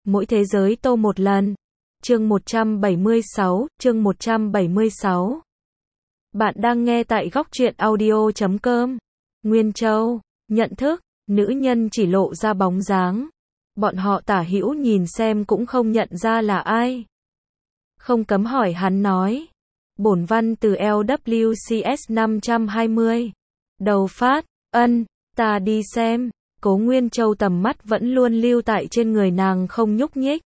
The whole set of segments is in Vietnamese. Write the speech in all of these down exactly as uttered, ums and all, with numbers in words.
Mỗi thế giới tô một lần. Chương một trăm bảy mươi sáu, chương một trăm bảy mươi sáu. Bạn đang nghe tại góc truyện audio chấm com. Nguyên Châu, nhận thức, nữ nhân chỉ lộ ra bóng dáng. Bọn họ tả hữu nhìn xem cũng không nhận ra là ai. Không cấm hỏi hắn nói. Bổn văn từ L W C S năm trăm hai mươi. Đầu phát, ân, ta đi xem. Cố Nguyên Châu tầm mắt vẫn luôn lưu tại trên người nàng không nhúc nhích.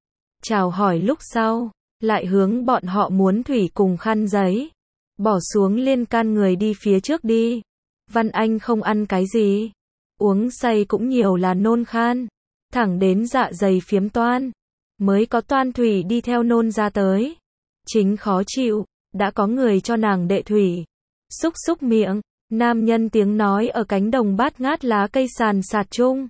Chào hỏi lúc sau, lại hướng bọn họ muốn thủy cùng khăn giấy. Bỏ xuống liên can người đi phía trước đi. Văn Anh không ăn cái gì. Uống say cũng nhiều là nôn khan. Thẳng đến dạ dày phiếm toan. Mới có toan thủy đi theo nôn ra tới. Chính khó chịu, đã có người cho nàng đệ thủy. Xúc xúc miệng. Nam nhân tiếng nói ở cánh đồng bát ngát lá cây sàn sạt chung.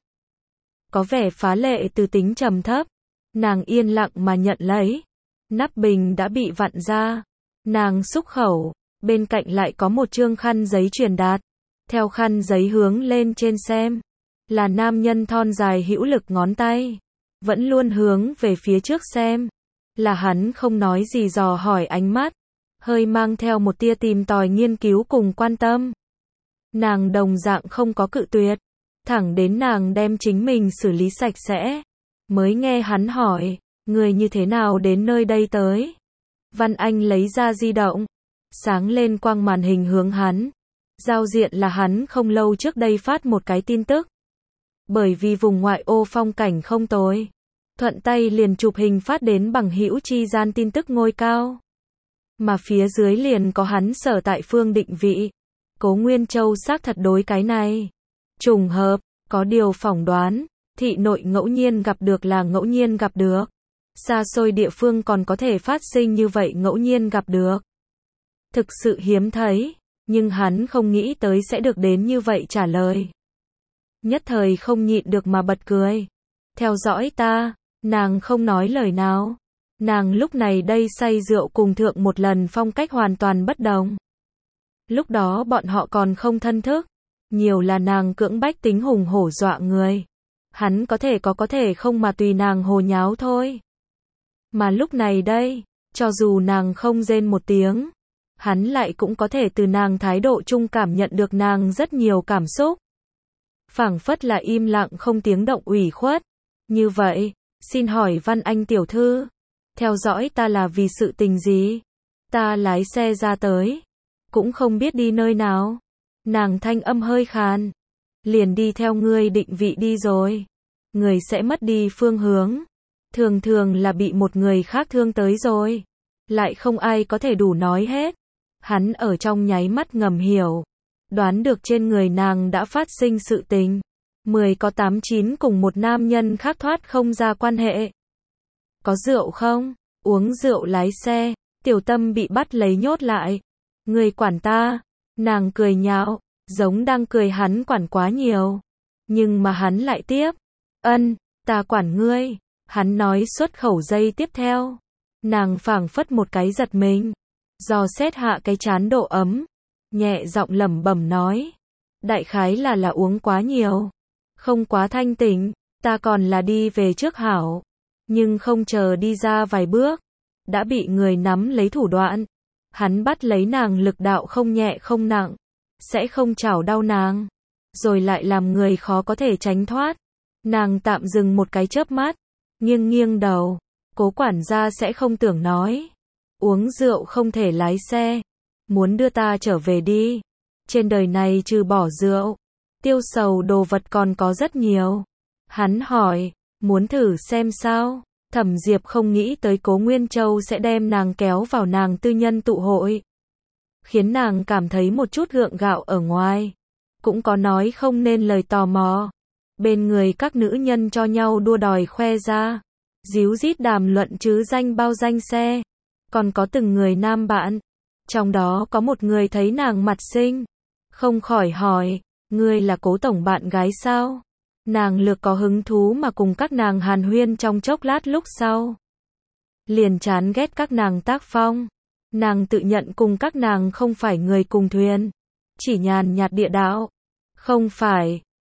Có vẻ phá lệ từ tính trầm thấp. Nàng yên lặng mà nhận lấy. Nắp bình đã bị vặn ra. Nàng xúc khẩu. Bên cạnh lại có một chương khăn giấy truyền đạt. Theo khăn giấy hướng lên trên xem. Là nam nhân thon dài hữu lực ngón tay. Vẫn luôn hướng về phía trước xem. Là hắn không nói gì dò hỏi ánh mắt. Hơi mang theo một tia tìm tòi nghiên cứu cùng quan tâm. Nàng đồng dạng không có cự tuyệt. Thẳng đến nàng đem chính mình xử lý sạch sẽ. Mới nghe hắn hỏi, người như thế nào đến nơi đây tới? Văn Anh lấy ra di động. Sáng lên quang màn hình hướng hắn. Giao diện là hắn không lâu trước đây phát một cái tin tức. Bởi vì vùng ngoại ô phong cảnh không tồi. Thuận tay liền chụp hình phát đến bằng hữu chi gian tin tức ngôi cao. Mà phía dưới liền có hắn sở tại phương định vị. Cố Nguyên Châu xác thật đối cái này. Trùng hợp, có điều phỏng đoán, thị nội ngẫu nhiên gặp được là ngẫu nhiên gặp được. Xa xôi địa phương còn có thể phát sinh như vậy ngẫu nhiên gặp được. Thực sự hiếm thấy, nhưng hắn không nghĩ tới sẽ được đến như vậy trả lời. Nhất thời không nhịn được mà bật cười. Theo dõi ta, nàng không nói lời nào. Nàng lúc này đây say rượu cùng thượng một lần phong cách hoàn toàn bất đồng. Lúc đó bọn họ còn không thân thức. Nhiều là nàng cưỡng bách tính hùng hổ dọa người. Hắn có thể có có thể không mà tùy nàng hồ nháo thôi. Mà lúc này đây, cho dù nàng không rên một tiếng, hắn lại cũng có thể từ nàng thái độ chung cảm nhận được nàng rất nhiều cảm xúc. Phảng phất là im lặng không tiếng động ủy khuất. Như vậy, xin hỏi Văn Anh tiểu thư, theo dõi ta là vì sự tình gì? Ta lái xe ra tới. Cũng không biết đi nơi nào. Nàng thanh âm hơi khàn. Liền đi theo ngươi định vị đi rồi. Người sẽ mất đi phương hướng. Thường thường là bị một người khác thương tới rồi. Lại không ai có thể đủ nói hết. Hắn ở trong nháy mắt ngầm hiểu. Đoán được trên người nàng đã phát sinh sự tình. Mười có tám chín cùng một nam nhân khác thoát không ra quan hệ. Có rượu không? Uống rượu lái xe. Tiểu Tâm bị bắt lấy nhốt lại. Người quản ta. Nàng cười nhạo, giống đang cười hắn quản quá nhiều. Nhưng mà hắn lại tiếp. Ân, ta quản ngươi. Hắn nói xuất khẩu giây tiếp theo. Nàng phảng phất một cái giật mình. Dò xét hạ cái chán độ ấm. Nhẹ giọng lẩm bẩm nói. Đại khái là là uống quá nhiều. Không quá thanh tỉnh. Ta còn là đi về trước hảo. Nhưng không chờ đi ra vài bước. Đã bị người nắm lấy thủ đoạn. Hắn bắt lấy nàng lực đạo không nhẹ không nặng. Sẽ không chảo đau nàng. Rồi lại làm người khó có thể tránh thoát. Nàng tạm dừng một cái chớp mắt. Nghiêng nghiêng đầu. Cố quản gia sẽ không tưởng nói. Uống rượu không thể lái xe. Muốn đưa ta trở về đi. Trên đời này trừ bỏ rượu. Tiêu sầu đồ vật còn có rất nhiều. Hắn hỏi. Muốn thử xem sao? Thẩm Diệp không nghĩ tới Cố Nguyên Châu sẽ đem nàng kéo vào nàng tư nhân tụ hội. Khiến nàng cảm thấy một chút gượng gạo ở ngoài. Cũng có nói không nên lời tò mò. Bên người các nữ nhân cho nhau đua đòi khoe ra. Díu dít đàm luận chứ danh bao danh xe. Còn có từng người nam bạn. Trong đó có một người thấy nàng mặt xinh. Không khỏi hỏi, ngươi là Cố tổng bạn gái sao? Nàng lược có hứng thú mà cùng các nàng hàn huyên trong chốc lát lúc sau. Liền chán ghét các nàng tác phong. Nàng tự nhận cùng các nàng không phải người cùng thuyền. Chỉ nhàn nhạt địa đạo. Không phải,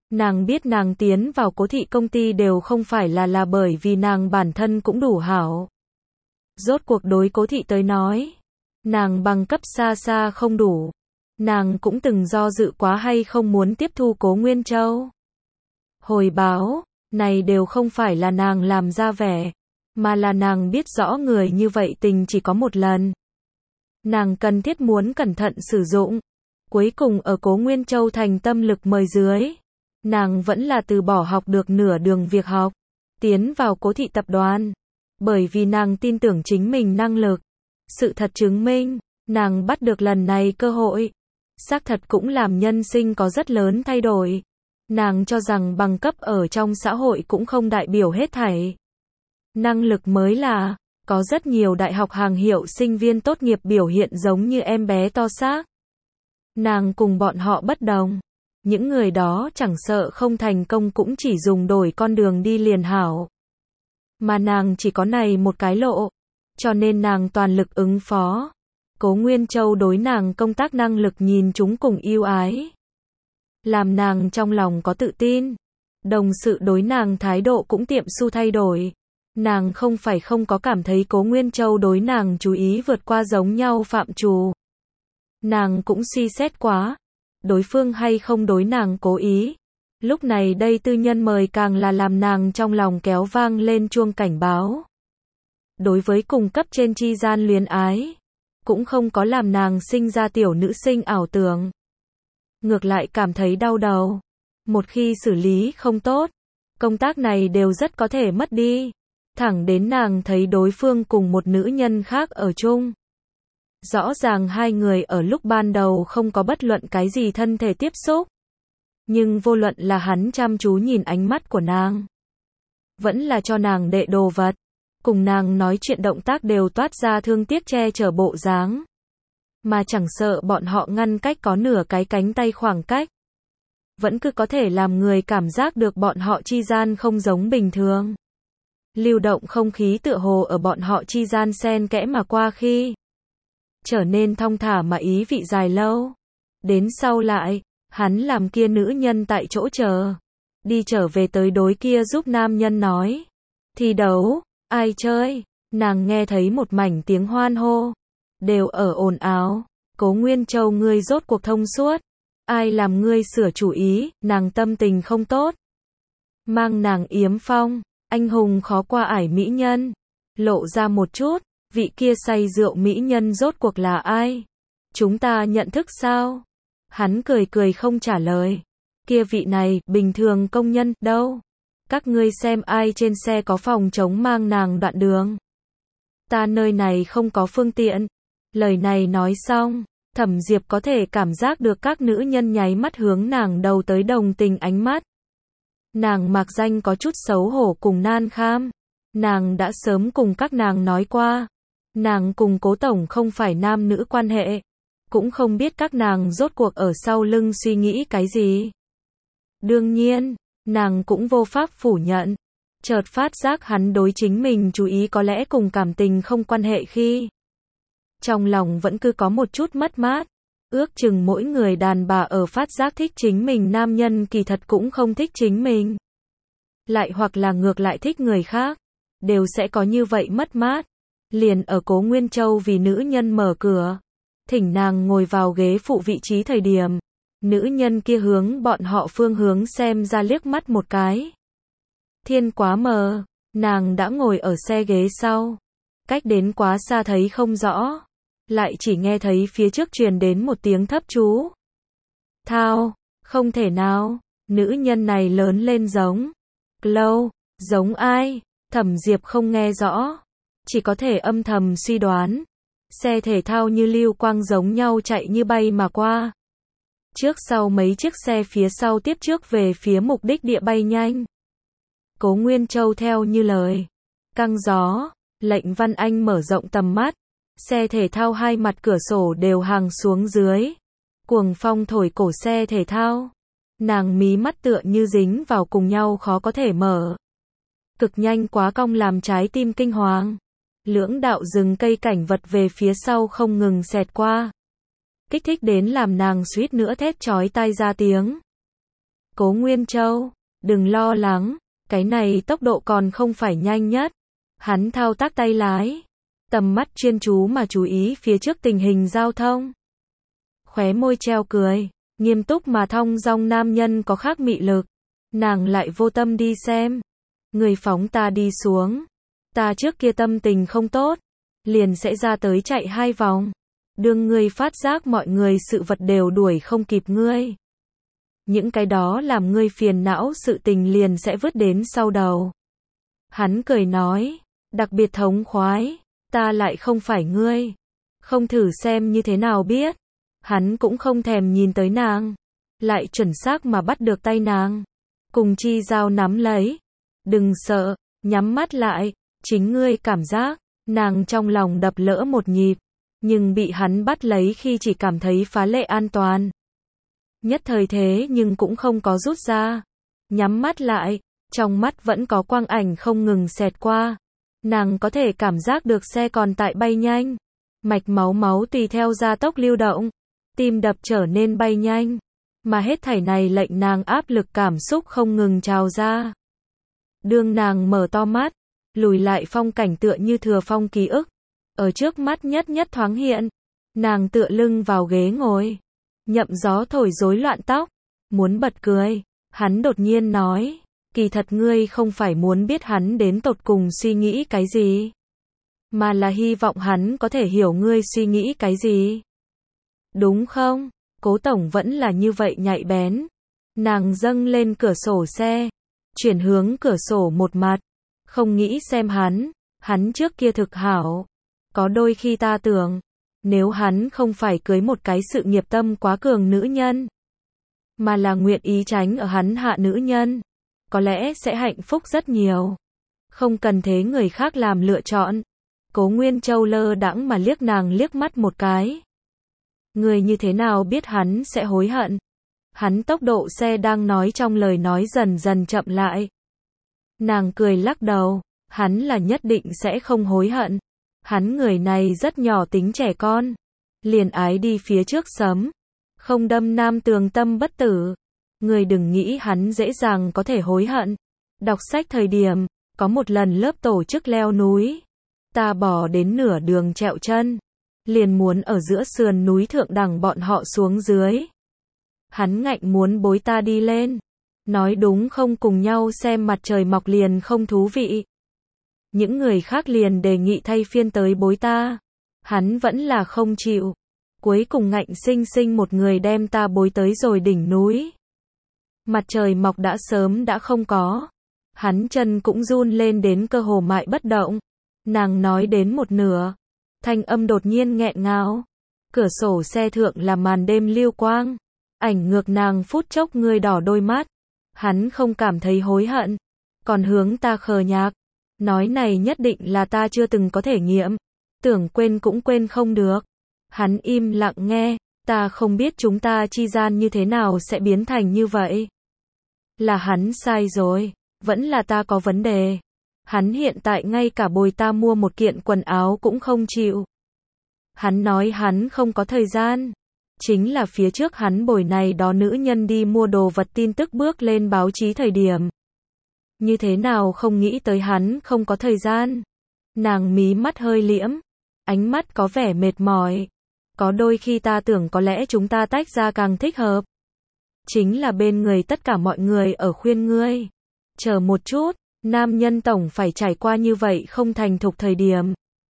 Nàng biết nàng tiến vào Cố thị công ty đều không phải là là bởi vì nàng bản thân cũng đủ hảo. Rốt cuộc đối Cố thị tới nói, nàng bằng cấp xa xa không đủ. Nàng cũng từng do dự quá hay không muốn tiếp thu Cố Nguyên Châu. Hồi báo, này đều không phải là nàng làm ra vẻ, mà là nàng biết rõ người như vậy tình chỉ có một lần. Nàng cần thiết muốn cẩn thận sử dụng. Cuối cùng ở Cố Nguyên Châu thành tâm lực mời dưới, nàng vẫn là từ bỏ học được nửa đường việc học, tiến vào Cố thị tập đoàn. Bởi vì nàng tin tưởng chính mình năng lực. Sự thật chứng minh, nàng bắt được lần này cơ hội. Xác thật cũng làm nhân sinh có rất lớn thay đổi. Nàng cho rằng bằng cấp ở trong xã hội cũng không đại biểu hết thảy. Năng lực mới là, có rất nhiều đại học hàng hiệu sinh viên tốt nghiệp biểu hiện giống như em bé to xác. Nàng cùng bọn họ bất đồng. Những người đó chẳng sợ không thành công cũng chỉ dùng đổi con đường đi liền hảo. Mà nàng chỉ có này một cái lộ. Cho nên nàng toàn lực ứng phó. Cố Nguyên Châu đối nàng công tác năng lực nhìn chúng cùng yêu ái. Làm nàng trong lòng có tự tin. Đồng sự đối nàng thái độ cũng tiệm su thay đổi. Nàng không phải không có cảm thấy Cố Nguyên Châu đối nàng chú ý vượt qua giống nhau phạm trù. Nàng cũng suy xét quá. Đối phương hay không đối nàng cố ý. Lúc này đây tư nhân mời càng là làm nàng trong lòng kéo vang lên chuông cảnh báo. Đối với cùng cấp trên chi gian luyến ái, cũng không có làm nàng sinh ra tiểu nữ sinh ảo tưởng. Ngược lại cảm thấy đau đầu. Một khi xử lý không tốt, công tác này đều rất có thể mất đi. Thẳng đến nàng thấy đối phương cùng một nữ nhân khác ở chung. Rõ ràng hai người ở lúc ban đầu không có bất luận cái gì thân thể tiếp xúc. Nhưng vô luận là hắn chăm chú nhìn ánh mắt của nàng, vẫn là cho nàng đệ đồ vật, cùng nàng nói chuyện động tác đều toát ra thương tiếc che chở bộ dáng. Mà chẳng sợ bọn họ ngăn cách có nửa cái cánh tay khoảng cách. Vẫn cứ có thể làm người cảm giác được bọn họ chi gian không giống bình thường. Lưu động không khí tựa hồ ở bọn họ chi gian xen kẽ mà qua khi trở nên thong thả mà ý vị dài lâu. Đến sau lại, hắn làm kia nữ nhân tại chỗ chờ. Đi trở về tới đối kia giúp nam nhân nói. Thi đấu, ai chơi? Nàng nghe thấy một mảnh tiếng hoan hô. Đều ở ồn ào. Cố Nguyên Châu ngươi rốt cuộc thông suốt. Ai làm ngươi sửa chủ ý, nàng tâm tình không tốt. Mang nàng yếm phong, anh hùng khó qua ải mỹ nhân. Lộ ra một chút, vị kia say rượu mỹ nhân rốt cuộc là ai? Chúng ta nhận thức sao? Hắn cười cười không trả lời. Kia vị này, bình thường công nhân, đâu? Các ngươi xem ai trên xe có phòng chống mang nàng đoạn đường. Ta nơi này không có phương tiện. Lời này nói xong, Thẩm Diệp có thể cảm giác được các nữ nhân nháy mắt hướng nàng đầu tới đồng tình ánh mắt. Nàng mạc danh có chút xấu hổ cùng nan kham. Nàng đã sớm cùng các nàng nói qua. Nàng cùng Cố tổng không phải nam nữ quan hệ. Cũng không biết các nàng rốt cuộc ở sau lưng suy nghĩ cái gì. Đương nhiên, nàng cũng vô pháp phủ nhận. Chợt phát giác hắn đối chính mình chú ý có lẽ cùng cảm tình không quan hệ khi. Trong lòng vẫn cứ có một chút mất mát. Ước chừng mỗi người đàn bà ở phát giác thích chính mình nam nhân kỳ thật cũng không thích chính mình. Lại hoặc là ngược lại thích người khác. Đều sẽ có như vậy mất mát. Liền ở Cố Nguyên Châu vì nữ nhân mở cửa. Thỉnh nàng ngồi vào ghế phụ vị trí thời điểm. Nữ nhân kia hướng bọn họ phương hướng xem ra liếc mắt một cái. Thiên quá mờ. Nàng đã ngồi ở xe ghế sau. Cách đến quá xa thấy không rõ. Lại chỉ nghe thấy phía trước truyền đến một tiếng thấp chú. Thao, không thể nào. Nữ nhân này lớn lên giống. Lâu, giống ai? Thẩm Diệp không nghe rõ. Chỉ có thể âm thầm suy đoán. Xe thể thao như lưu quang giống nhau chạy như bay mà qua. Trước sau mấy chiếc xe phía sau tiếp trước về phía mục đích địa bay nhanh. Cố Nguyên Châu theo như lời. Căng gió, Lệnh Văn Anh mở rộng tầm mắt. Xe thể thao hai mặt cửa sổ đều hàng xuống dưới. Cuồng phong thổi cổ xe thể thao. Nàng mí mắt tựa như dính vào cùng nhau khó có thể mở. Cực nhanh quá cong làm trái tim kinh hoàng. Lưỡng đạo rừng cây cảnh vật về phía sau không ngừng xẹt qua. Kích thích đến làm nàng suýt nữa thét chói tai ra tiếng. Cố Nguyên Châu, đừng lo lắng, cái này tốc độ còn không phải nhanh nhất. Hắn thao tác tay lái, tầm mắt chuyên chú mà chú ý phía trước tình hình giao thông. Khóe môi treo cười, nghiêm túc mà thong dong nam nhân có khác mị lực. Nàng lại vô tâm đi xem. Người phóng ta đi xuống. Ta trước kia tâm tình không tốt, liền sẽ ra tới chạy hai vòng. Đương ngươi phát giác mọi người sự vật đều đuổi không kịp ngươi. Những cái đó làm ngươi phiền não sự tình liền sẽ vứt đến sau đầu. Hắn cười nói, đặc biệt thống khoái, ta lại không phải ngươi. Không thử xem như thế nào biết. Hắn cũng không thèm nhìn tới nàng, lại chuẩn xác mà bắt được tay nàng. Cùng chi giao nắm lấy. Đừng sợ, nhắm mắt lại, chính ngươi cảm giác. Nàng trong lòng đập lỡ một nhịp, nhưng bị hắn bắt lấy khi chỉ cảm thấy phá lệ an toàn. Nhất thời thế nhưng cũng không có rút ra. Nhắm mắt lại, trong mắt vẫn có quang ảnh không ngừng xẹt qua. Nàng có thể cảm giác được xe còn tại bay nhanh. Mạch máu máu tùy theo gia tốc lưu động. Tim đập trở nên bay nhanh. Mà hết thảy này lệnh nàng áp lực cảm xúc không ngừng trào ra. Đương nàng mở to mắt, lùi lại phong cảnh tựa như thừa phong ký ức. Ở trước mắt nhất nhất thoáng hiện. Nàng tựa lưng vào ghế ngồi. Nhậm gió thổi rối loạn tóc. Muốn bật cười. Hắn đột nhiên nói. Kỳ thật ngươi không phải muốn biết hắn đến tột cùng suy nghĩ cái gì. Mà là hy vọng hắn có thể hiểu ngươi suy nghĩ cái gì. Đúng không? Cố tổng vẫn là như vậy nhạy bén. Nàng dâng lên cửa sổ xe. Chuyển hướng cửa sổ một mặt. Không nghĩ xem hắn. Hắn trước kia thực hảo. Có đôi khi ta tưởng. Nếu hắn không phải cưới một cái sự nghiệp tâm quá cường nữ nhân. Mà là nguyện ý tránh ở hắn hạ nữ nhân. Có lẽ sẽ hạnh phúc rất nhiều. Không cần thế người khác làm lựa chọn. Cố Nguyên Châu lơ đãng mà liếc nàng liếc mắt một cái. Người như thế nào biết hắn sẽ hối hận? Hắn tốc độ xe đang nói trong lời nói dần dần chậm lại. Nàng cười lắc đầu. Hắn là nhất định sẽ không hối hận. Hắn người này rất nhỏ tính trẻ con. Liền ái đi phía trước sớm. Không đâm nam tường tâm bất tử. Người đừng nghĩ hắn dễ dàng có thể hối hận. Đọc sách thời điểm, có một lần lớp tổ chức leo núi. Ta bỏ đến nửa đường trẹo chân. Liền muốn ở giữa sườn núi thượng đẳng bọn họ xuống dưới. Hắn ngạnh muốn bối ta đi lên. Nói đúng không cùng nhau xem mặt trời mọc liền không thú vị. Những người khác liền đề nghị thay phiên tới bối ta. Hắn vẫn là không chịu. Cuối cùng ngạnh sinh sinh một người đem ta bối tới rồi đỉnh núi. Mặt trời mọc đã sớm đã không có. Hắn chân cũng run lên đến cơ hồ mại bất động. Nàng nói đến một nửa. Thanh âm đột nhiên nghẹn ngào. Cửa sổ xe thượng là màn đêm lưu quang. Ảnh ngược nàng phút chốc ngươi đỏ đôi mắt. Hắn không cảm thấy hối hận. Còn hướng ta khờ nhạc. Nói này nhất định là ta chưa từng có thể nghiệm. Tưởng quên cũng quên không được. Hắn im lặng nghe. Ta không biết chúng ta chi gian như thế nào sẽ biến thành như vậy. Là hắn sai rồi. Vẫn là ta có vấn đề. Hắn hiện tại ngay cả bồi ta mua một kiện quần áo cũng không chịu. Hắn nói hắn không có thời gian. Chính là phía trước hắn bồi này đó nữ nhân đi mua đồ vật tin tức bước lên báo chí thời điểm. Như thế nào không nghĩ tới hắn không có thời gian. Nàng mí mắt hơi liễm. Ánh mắt có vẻ mệt mỏi. Có đôi khi ta tưởng có lẽ chúng ta tách ra càng thích hợp. Chính là bên người tất cả mọi người ở khuyên ngươi. Chờ một chút, nam nhân tổng phải trải qua như vậy không thành thục thời điểm.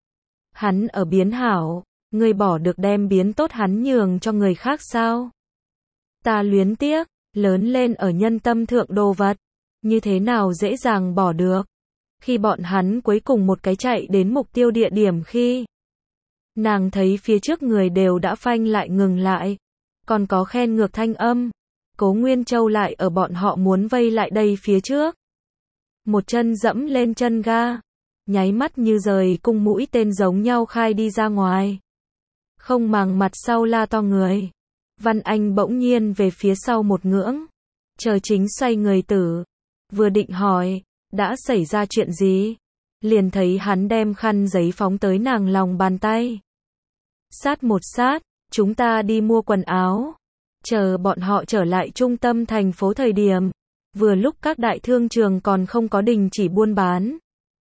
Hắn ở biến hảo, ngươi bỏ được đem biến tốt hắn nhường cho người khác sao? Ta luyến tiếc, lớn lên ở nhân tâm thượng đồ vật. Như thế nào dễ dàng bỏ được. Khi bọn hắn cuối cùng một cái chạy đến mục tiêu địa điểm khi nàng thấy phía trước người đều đã phanh lại ngừng lại. Còn có khen ngược thanh âm. Cố Nguyên Châu lại ở bọn họ muốn vây lại đây phía trước. Một chân dẫm lên chân ga. Nháy mắt như rời cung mũi tên giống nhau khai đi ra ngoài. Không màng mặt sau la to người. Văn Anh bỗng nhiên về phía sau một ngưỡng. Chờ chính xoay người tử. Vừa định hỏi, đã xảy ra chuyện gì? Liền thấy hắn đem khăn giấy phóng tới nàng lòng bàn tay. Sát một sát, chúng ta đi mua quần áo. Chờ bọn họ trở lại trung tâm thành phố thời điểm, vừa lúc các đại thương trường còn không có đình chỉ buôn bán.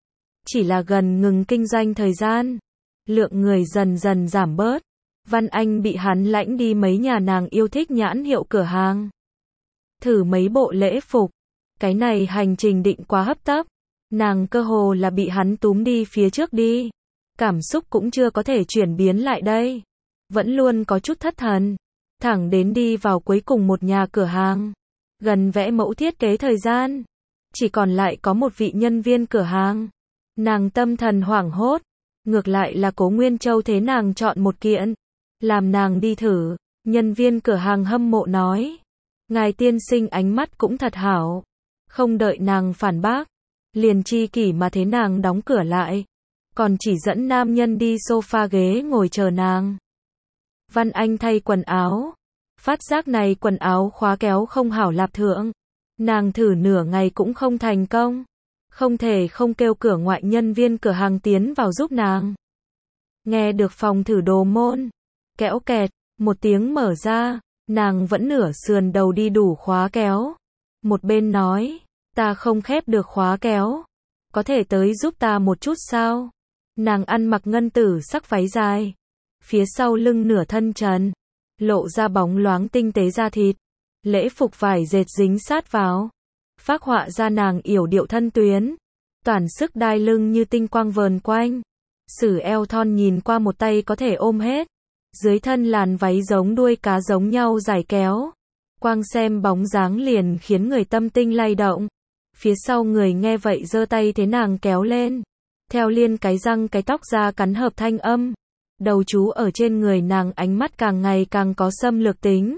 Chỉ là gần ngừng kinh doanh thời gian, lượng người dần dần giảm bớt. Văn Anh bị hắn lãnh đi mấy nhà nàng yêu thích nhãn hiệu cửa hàng. Thử mấy bộ lễ phục. Cái này hành trình định quá hấp tấp. Nàng cơ hồ là bị hắn túm đi phía trước đi. Cảm xúc cũng chưa có thể chuyển biến lại đây. Vẫn luôn có chút thất thần. Thẳng đến đi vào cuối cùng một nhà cửa hàng. Gần vẽ mẫu thiết kế thời gian. Chỉ còn lại có một vị nhân viên cửa hàng. Nàng tâm thần hoảng hốt. Ngược lại là Cố Nguyên Châu thế nàng chọn một kiện. Làm nàng đi thử. Nhân viên cửa hàng hâm mộ nói. Ngài tiên sinh ánh mắt cũng thật hảo. Không đợi nàng phản bác. Liền chi kỷ mà thế nàng đóng cửa lại. Còn chỉ dẫn nam nhân đi sofa ghế ngồi chờ nàng. Văn Anh thay quần áo. Phát giác này quần áo khóa kéo không hảo lạp thượng. Nàng thử nửa ngày cũng không thành công. Không thể không kêu cửa ngoại nhân viên cửa hàng tiến vào giúp nàng. Nghe được phòng thử đồ môn. Kéo kẹt, một tiếng mở ra. Nàng vẫn nửa sườn đầu đi đủ khóa kéo. Một bên nói, ta không khép được khóa kéo. Có thể tới giúp ta một chút sao? Nàng ăn mặc ngân tử sắc váy dài. Phía sau lưng nửa thân trần. Lộ ra bóng loáng tinh tế da thịt. Lễ phục vải dệt dính sát vào. Phác họa ra nàng yểu điệu thân tuyến. Toàn sức đai lưng như tinh quang vờn quanh. Sử eo thon nhìn qua một tay có thể ôm hết. Dưới thân làn váy giống đuôi cá giống nhau dài kéo. Quang xem bóng dáng liền khiến người tâm tinh lay động. Phía sau người nghe vậy giơ tay thế nàng kéo lên. Theo liên cái răng cái tóc ra cắn hợp thanh âm. Đầu chú ở trên người nàng ánh mắt càng ngày càng có xâm lược tính.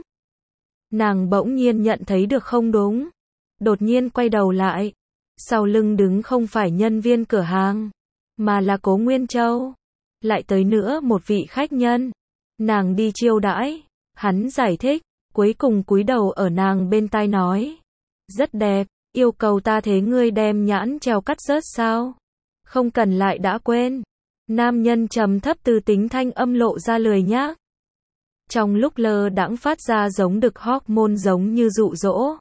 Nàng bỗng nhiên nhận thấy được không đúng. Đột nhiên quay đầu lại. Sau lưng đứng không phải nhân viên cửa hàng. Mà là Cố Nguyên Châu. Lại tới nữa một vị khách nhân. Nàng đi chiêu đãi. Hắn giải thích. Cuối cùng cúi đầu ở nàng bên tai nói. Rất đẹp. Yêu cầu ta thế ngươi đem nhãn treo cắt rớt sao? Không cần lại đã quên. Nam nhân trầm thấp từ tính thanh âm lộ ra lười nhác. Trong lúc lơ đãng phát ra giống đực hormone giống như dụ dỗ.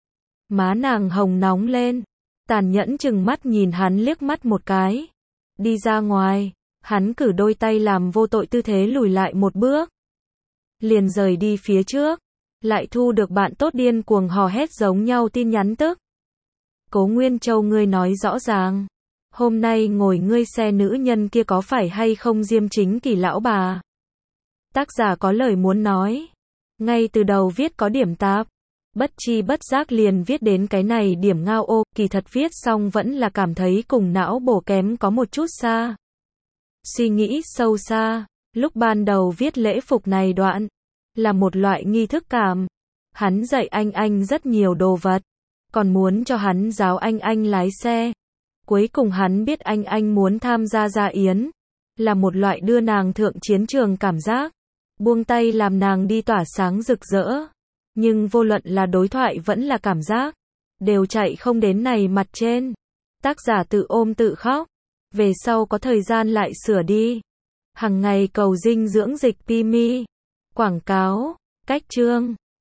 Má nàng hồng nóng lên. Tàn nhẫn chừng mắt nhìn hắn liếc mắt một cái. Đi ra ngoài. Hắn cử đôi tay làm vô tội tư thế lùi lại một bước. Liền rời đi phía trước. Lại thu được bạn tốt điên cuồng hò hét giống nhau tin nhắn tức. Cố Nguyên Châu ngươi nói rõ ràng. Hôm nay ngồi ngươi xe nữ nhân kia có phải hay không Diêm Chính Kỳ lão bà? Tác giả có lời muốn nói. Ngay từ đầu viết có điểm tạp. Bất chi bất giác liền viết đến cái này điểm ngao ô. Kỳ thật viết xong vẫn là cảm thấy cùng não bổ kém có một chút xa. Suy nghĩ sâu xa. Lúc ban đầu viết lễ phục này đoạn. Là một loại nghi thức cảm. Hắn dạy anh anh rất nhiều đồ vật. Còn muốn cho hắn giáo anh anh lái xe. Cuối cùng hắn biết anh anh muốn tham gia gia yến. Là một loại đưa nàng thượng chiến trường cảm giác. Buông tay làm nàng đi tỏa sáng rực rỡ. Nhưng vô luận là đối thoại vẫn là cảm giác. Đều chạy không đến này mặt trên. Tác giả tự ôm tự khóc. Về sau có thời gian lại sửa đi. Hằng ngày cầu dinh dưỡng dịch Pimi. Quảng cáo. Cách chương.